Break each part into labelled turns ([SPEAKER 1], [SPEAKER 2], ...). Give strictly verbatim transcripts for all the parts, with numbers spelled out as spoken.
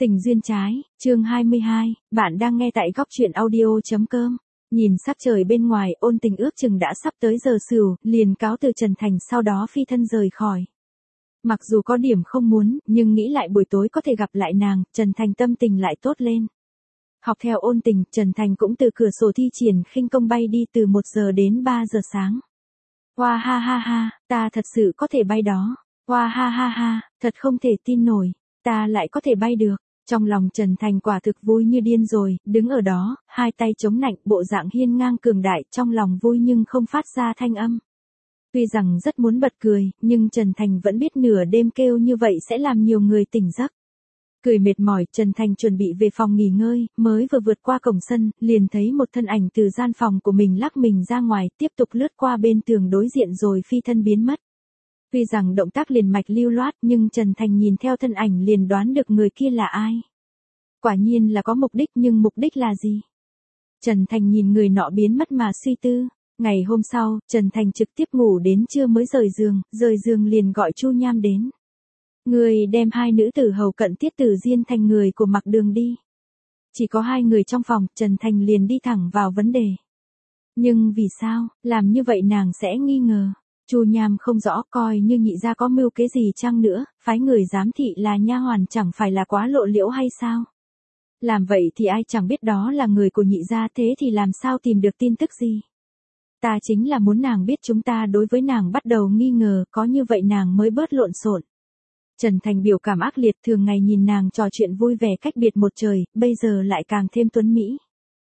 [SPEAKER 1] Tình duyên trái, chương hai mươi hai, bạn đang nghe tại góc truyện audio.com. Nhìn sắc trời bên ngoài, Ôn Tình ước chừng đã sắp tới giờ sửu, liền cáo từ Trần Thành, sau đó phi thân rời khỏi. Mặc dù có điểm không muốn, nhưng nghĩ lại buổi tối có thể gặp lại nàng, Trần Thành tâm tình lại tốt lên. Học theo Ôn Tình, Trần Thành cũng từ cửa sổ thi triển khinh công bay đi từ một giờ đến ba giờ sáng. Hoa ha ha ha, ta thật sự có thể bay đó. Hoa ha ha ha, thật không thể tin nổi, ta lại có thể bay được. Trong lòng Trần Thành quả thực vui như điên rồi, đứng ở đó, hai tay chống nạnh, bộ dạng hiên ngang cường đại, trong lòng vui nhưng không phát ra thanh âm. Tuy rằng rất muốn bật cười, nhưng Trần Thành vẫn biết nửa đêm kêu như vậy sẽ làm nhiều người tỉnh giấc. Cười mệt mỏi, Trần Thành chuẩn bị về phòng nghỉ ngơi, mới vừa vượt qua cổng sân, liền thấy một thân ảnh từ gian phòng của mình lắc mình ra ngoài, tiếp tục lướt qua bên tường đối diện rồi phi thân biến mất. Tuy rằng động tác liền mạch lưu loát, nhưng Trần Thành nhìn theo thân ảnh liền đoán được người kia là ai. Quả nhiên là có mục đích, nhưng mục đích là gì? Trần Thành nhìn người nọ biến mất mà suy tư. Ngày hôm sau, Trần Thành trực tiếp ngủ đến trưa mới rời giường, rời giường liền gọi Chu Nham đến. Người đem hai nữ tử hầu cận Tiết Tử Diên thành người của Mặc Đường đi. Chỉ có hai người trong phòng, Trần Thành liền đi thẳng vào vấn đề. Nhưng vì sao, làm như vậy nàng sẽ nghi ngờ. Chu Nham không rõ, coi như nhị gia có mưu kế gì chăng nữa, phái người giám thị là nha hoàn chẳng phải là quá lộ liễu hay sao? Làm vậy thì ai chẳng biết đó là người của nhị gia, thế thì làm sao tìm được tin tức gì? Ta chính là muốn nàng biết chúng ta đối với nàng bắt đầu nghi ngờ, có như vậy nàng mới bớt lộn xộn. Trần Thành biểu cảm ác liệt, thường ngày nhìn nàng trò chuyện vui vẻ cách biệt một trời, bây giờ lại càng thêm tuấn mỹ.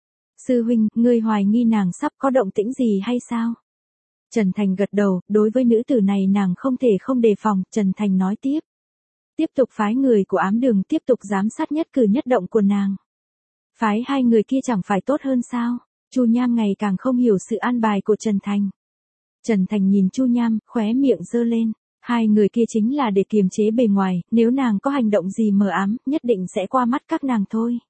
[SPEAKER 1] Sư huynh, ngươi hoài nghi nàng sắp có động tĩnh gì hay sao? Trần Thành gật đầu, đối với nữ tử này nàng không thể không đề phòng, Trần Thành nói tiếp. Tiếp tục phái người của ám đường tiếp tục giám sát nhất cử nhất động của nàng. Phái hai người kia chẳng phải tốt hơn sao? Chu Nham ngày càng không hiểu sự an bài của Trần Thành. Trần Thành nhìn Chu Nham, khóe miệng giơ lên. Hai người kia chính là để kiềm chế bề ngoài, nếu nàng có hành động gì mờ ám, nhất định sẽ qua mắt các nàng thôi.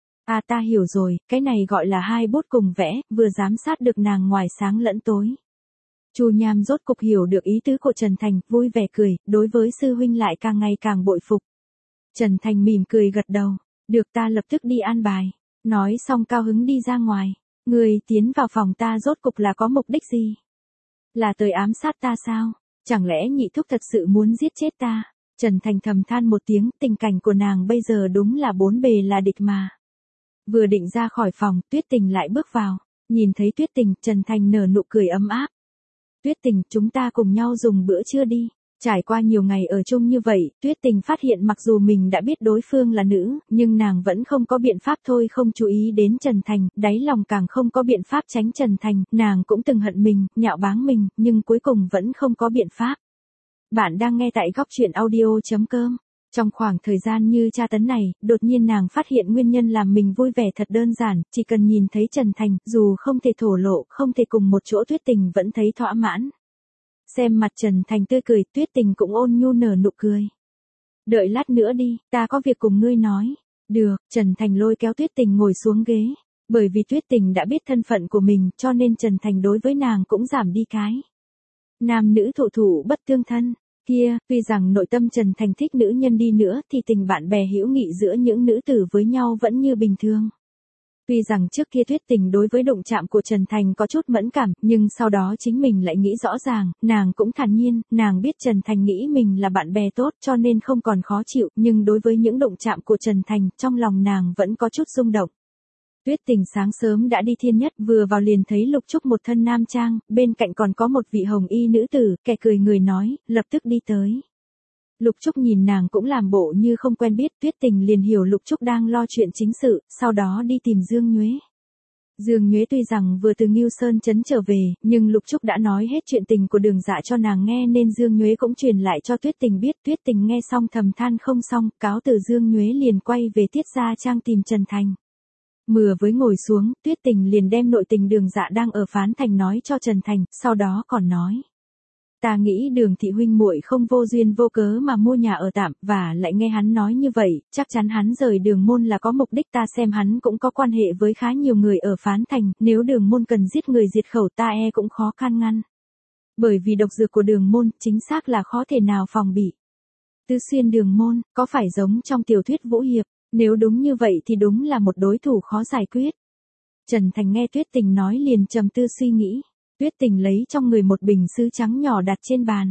[SPEAKER 1] À ta hiểu rồi, cái này gọi là hai bút cùng vẽ, vừa giám sát được nàng ngoài sáng lẫn tối. Chu Nham rốt cục hiểu được ý tứ của Trần Thành, vui vẻ cười, đối với sư huynh lại càng ngày càng bội phục. Trần Thành mỉm cười gật đầu, được ta lập tức đi an bài. Nói xong cao hứng đi ra ngoài. Người tiến vào phòng ta rốt cục là có mục đích gì? Là tới ám sát ta sao? Chẳng lẽ nhị thúc thật sự muốn giết chết ta? Trần Thành thầm than một tiếng, tình cảnh của nàng bây giờ đúng là bốn bề là địch mà. Vừa định ra khỏi phòng, Tuyết Tình lại bước vào. Nhìn thấy Tuyết Tình, Trần Thành nở nụ cười ấm áp. Tuyết Tình, chúng ta cùng nhau dùng bữa trưa đi. Trải qua nhiều ngày ở chung như vậy, Tuyết Tình phát hiện mặc dù mình đã biết đối phương là nữ, nhưng nàng vẫn không có biện pháp thôi không chú ý đến Trần Thành, đáy lòng càng không có biện pháp tránh Trần Thành, nàng cũng từng hận mình, nhạo báng mình, nhưng cuối cùng vẫn không có biện pháp. Bạn đang nghe tại góc truyện audio.com. Trong khoảng thời gian như tra tấn này, đột nhiên nàng phát hiện nguyên nhân làm mình vui vẻ thật đơn giản, chỉ cần nhìn thấy Trần Thành, dù không thể thổ lộ, không thể cùng một chỗ Tuyết Tình vẫn thấy thỏa mãn. Xem mặt Trần Thành tươi cười, Tuyết Tình cũng ôn nhu nở nụ cười. Đợi lát nữa đi, ta có việc cùng ngươi nói. Được, Trần Thành lôi kéo Tuyết Tình ngồi xuống ghế. Bởi vì Tuyết Tình đã biết thân phận của mình, cho nên Trần Thành đối với nàng cũng giảm đi cái. Nam nữ thụ thụ bất tương thân. Kia, tuy rằng nội tâm Trần Thành thích nữ nhân đi nữa thì tình bạn bè hữu nghị giữa những nữ tử với nhau vẫn như bình thường. Tuy rằng trước kia Tuyết Tình đối với đụng chạm của Trần Thành có chút mẫn cảm, nhưng sau đó chính mình lại nghĩ rõ ràng, nàng cũng thản nhiên, nàng biết Trần Thành nghĩ mình là bạn bè tốt cho nên không còn khó chịu, nhưng đối với những đụng chạm của Trần Thành, trong lòng nàng vẫn có chút rung động. Tuyết Tình sáng sớm đã đi thiên nhất, vừa vào liền thấy Lục Trúc một thân nam trang, bên cạnh còn có một vị hồng y nữ tử, kẻ cười người nói, lập tức đi tới. Lục Trúc nhìn nàng cũng làm bộ như không quen biết, Tuyết Tình liền hiểu Lục Trúc đang lo chuyện chính sự, sau đó đi tìm Dương Nhuế. Dương Nhuế tuy rằng vừa từ Ngưu Sơn trấn trở về, nhưng Lục Trúc đã nói hết chuyện tình của Đường Dạ cho nàng nghe nên Dương Nhuế cũng truyền lại cho Tuyết Tình biết. Tuyết Tình nghe xong thầm than không xong, cáo từ Dương Nhuế liền quay về Tiết gia trang tìm Trần Thành. Mvừa với ngồi xuống, Tuyết Tình liền đem nội tình Đường Dạ đang ở Phán Thành nói cho Trần Thành, sau đó còn nói. Ta nghĩ Đường thị huynh muội không vô duyên vô cớ mà mua nhà ở tạm, và lại nghe hắn nói như vậy, chắc chắn hắn rời Đường môn là có mục đích, ta xem hắn cũng có quan hệ với khá nhiều người ở Phán Thành, nếu Đường môn cần giết người diệt khẩu ta e cũng khó can ngăn. Bởi vì độc dược của Đường môn, chính xác là khó thể nào phòng bị. Tứ xuyên Đường môn, có phải giống trong tiểu thuyết vũ hiệp, Nếu đúng như vậy thì đúng là một đối thủ khó giải quyết. Trần Thành nghe Tuyết Tình nói liền trầm tư suy nghĩ. Tuyết Tình lấy trong người một bình sứ trắng nhỏ đặt trên bàn.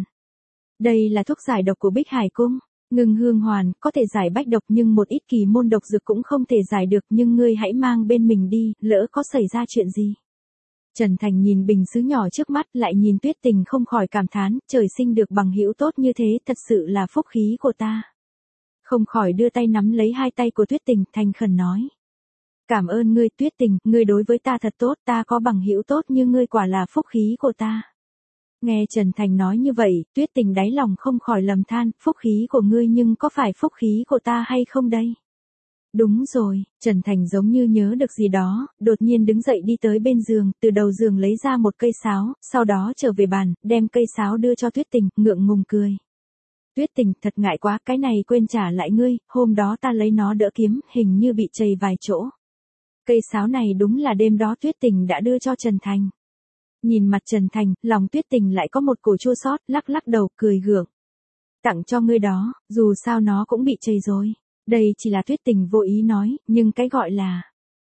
[SPEAKER 1] Đây là thuốc giải độc của Bích Hải Cung. Ngưng hương hoàn, có thể giải bách độc nhưng một ít kỳ môn độc dược cũng không thể giải được, nhưng ngươi hãy mang bên mình đi, lỡ có xảy ra chuyện gì. Trần Thành nhìn bình sứ nhỏ trước mắt lại nhìn Tuyết Tình không khỏi cảm thán, trời sinh được bằng hữu tốt như thế thật sự là phúc khí của ta. Không khỏi đưa tay nắm lấy hai tay của Tuyết Tình, thành khẩn nói. Cảm ơn ngươi Tuyết Tình, ngươi đối với ta thật tốt, ta có bằng hữu tốt như ngươi quả là phúc khí của ta. Nghe Trần Thành nói như vậy, Tuyết Tình đáy lòng không khỏi lầm than, phúc khí của ngươi nhưng có phải phúc khí của ta hay không đây? Đúng rồi, Trần Thành giống như nhớ được gì đó, đột nhiên đứng dậy đi tới bên giường, từ đầu giường lấy ra một cây sáo, sau đó trở về bàn, đem cây sáo đưa cho Tuyết Tình, ngượng ngùng cười. Tuyết Tình, thật ngại quá, cái này quên trả lại ngươi, hôm đó ta lấy nó đỡ kiếm, hình như bị trầy vài chỗ. Cây sáo này đúng là đêm đó Tuyết Tình đã đưa cho Trần Thành. Nhìn mặt Trần Thành, lòng Tuyết Tình lại có một cổ chua xót, lắc lắc đầu, cười gượng. Tặng cho ngươi đó, dù sao nó cũng bị trầy rồi. Đây chỉ là Tuyết Tình vô ý nói, nhưng cái gọi là...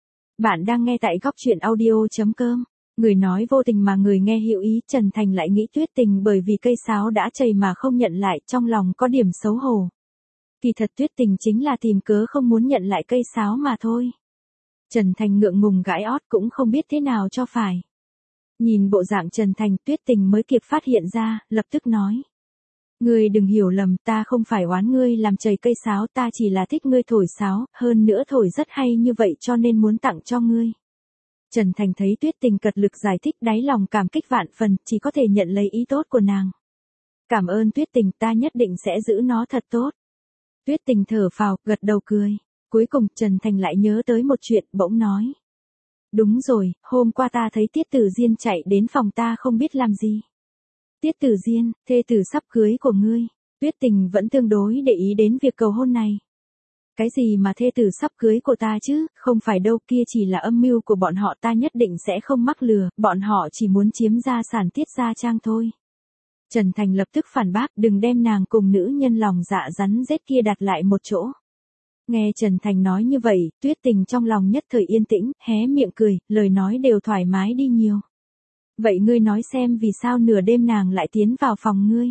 [SPEAKER 1] Bạn đang nghe tại góc truyện audio.com. Người nói vô tình mà người nghe hiểu ý, Trần Thành lại nghĩ Tuyết Tình bởi vì cây sáo đã trầy mà không nhận lại, trong lòng có điểm xấu hổ. Kỳ thật Tuyết Tình chính là tìm cớ không muốn nhận lại cây sáo mà thôi. Trần Thành ngượng ngùng gãi ót cũng không biết thế nào cho phải. Nhìn bộ dạng Trần Thành, Tuyết Tình mới kịp phát hiện ra, lập tức nói. Ngươi đừng hiểu lầm, ta không phải oán ngươi làm trầy cây sáo, ta chỉ là thích ngươi thổi sáo, hơn nữa thổi rất hay như vậy cho nên muốn tặng cho ngươi. Trần Thành thấy Tuyết Tình cật lực giải thích, đáy lòng cảm kích vạn phần, chỉ có thể nhận lấy ý tốt của nàng. Cảm ơn Tuyết Tình, ta nhất định sẽ giữ nó thật tốt. Tuyết Tình thở phào, gật đầu cười. Cuối cùng Trần Thành lại nhớ tới một chuyện, bỗng nói. Đúng rồi, hôm qua ta thấy Tiết Tử Diên chạy đến phòng ta không biết làm gì. Tiết Tử Diên, thê tử sắp cưới của ngươi. Tuyết Tình vẫn tương đối để ý đến việc cầu hôn này. Cái gì mà thê tử sắp cưới của ta chứ, không phải đâu, kia chỉ là âm mưu của bọn họ, ta nhất định sẽ không mắc lừa, bọn họ chỉ muốn chiếm gia sản Tiết gia trang thôi. Trần Thành lập tức phản bác, đừng đem nàng cùng nữ nhân lòng dạ rắn rết kia đặt lại một chỗ. Nghe Trần Thành nói như vậy, Tuyết Tình trong lòng nhất thời yên tĩnh, hé miệng cười, lời nói đều thoải mái đi nhiều. Vậy ngươi nói xem vì sao nửa đêm nàng lại tiến vào phòng ngươi?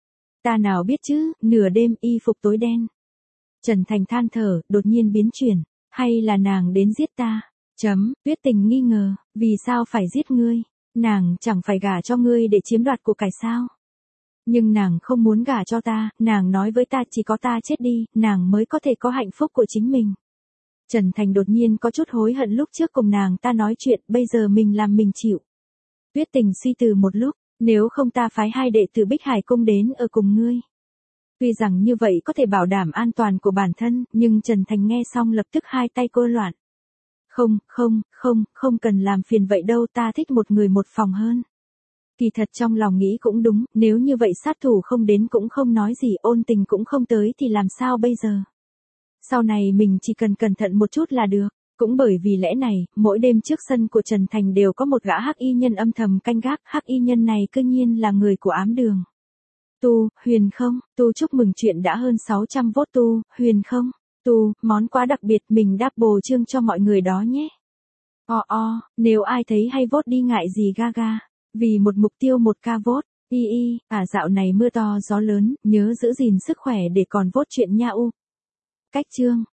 [SPEAKER 1] Ta nào biết chứ, nửa đêm y phục tối đen. Trần Thành than thở, đột nhiên biến chuyển, hay là nàng đến giết ta? Chấm, Tuyết Tình nghi ngờ, vì sao phải giết ngươi? Nàng chẳng phải gả cho ngươi để chiếm đoạt của cải sao? Nhưng nàng không muốn gả cho ta, nàng nói với ta chỉ có ta chết đi, nàng mới có thể có hạnh phúc của chính mình. Trần Thành đột nhiên có chút hối hận lúc trước cùng nàng ta nói chuyện, bây giờ mình làm mình chịu. Tuyết Tình suy từ một lúc, nếu không ta phái hai đệ tử Bích Hải Cung đến ở cùng ngươi. Tuy rằng như vậy có thể bảo đảm an toàn của bản thân, nhưng Trần Thành nghe xong lập tức hai tay cô loạn. Không, không, không, không cần làm phiền vậy đâu, ta thích một người một phòng hơn. Kỳ thật trong lòng nghĩ cũng đúng, nếu như vậy sát thủ không đến cũng không nói gì, Ôn Tình cũng không tới thì làm sao bây giờ. Sau này mình chỉ cần cẩn thận một chút là được. Cũng bởi vì lẽ này, mỗi đêm trước sân của Trần Thành đều có một gã hắc y nhân âm thầm canh gác, hắc y nhân này cư nhiên là người của ám đường. Tu, Huyền không, Tu chúc mừng chuyện đã hơn sáu trăm vốt Tu, Huyền không, Tu, món quà đặc biệt mình đáp bồ trương cho mọi người đó nhé. O o, nếu ai thấy hay vốt đi ngại gì ga ga, vì một mục tiêu một ca vốt, y y, à dạo này mưa to gió lớn, nhớ giữ gìn sức khỏe để còn vốt chuyện nha u. Cách chương.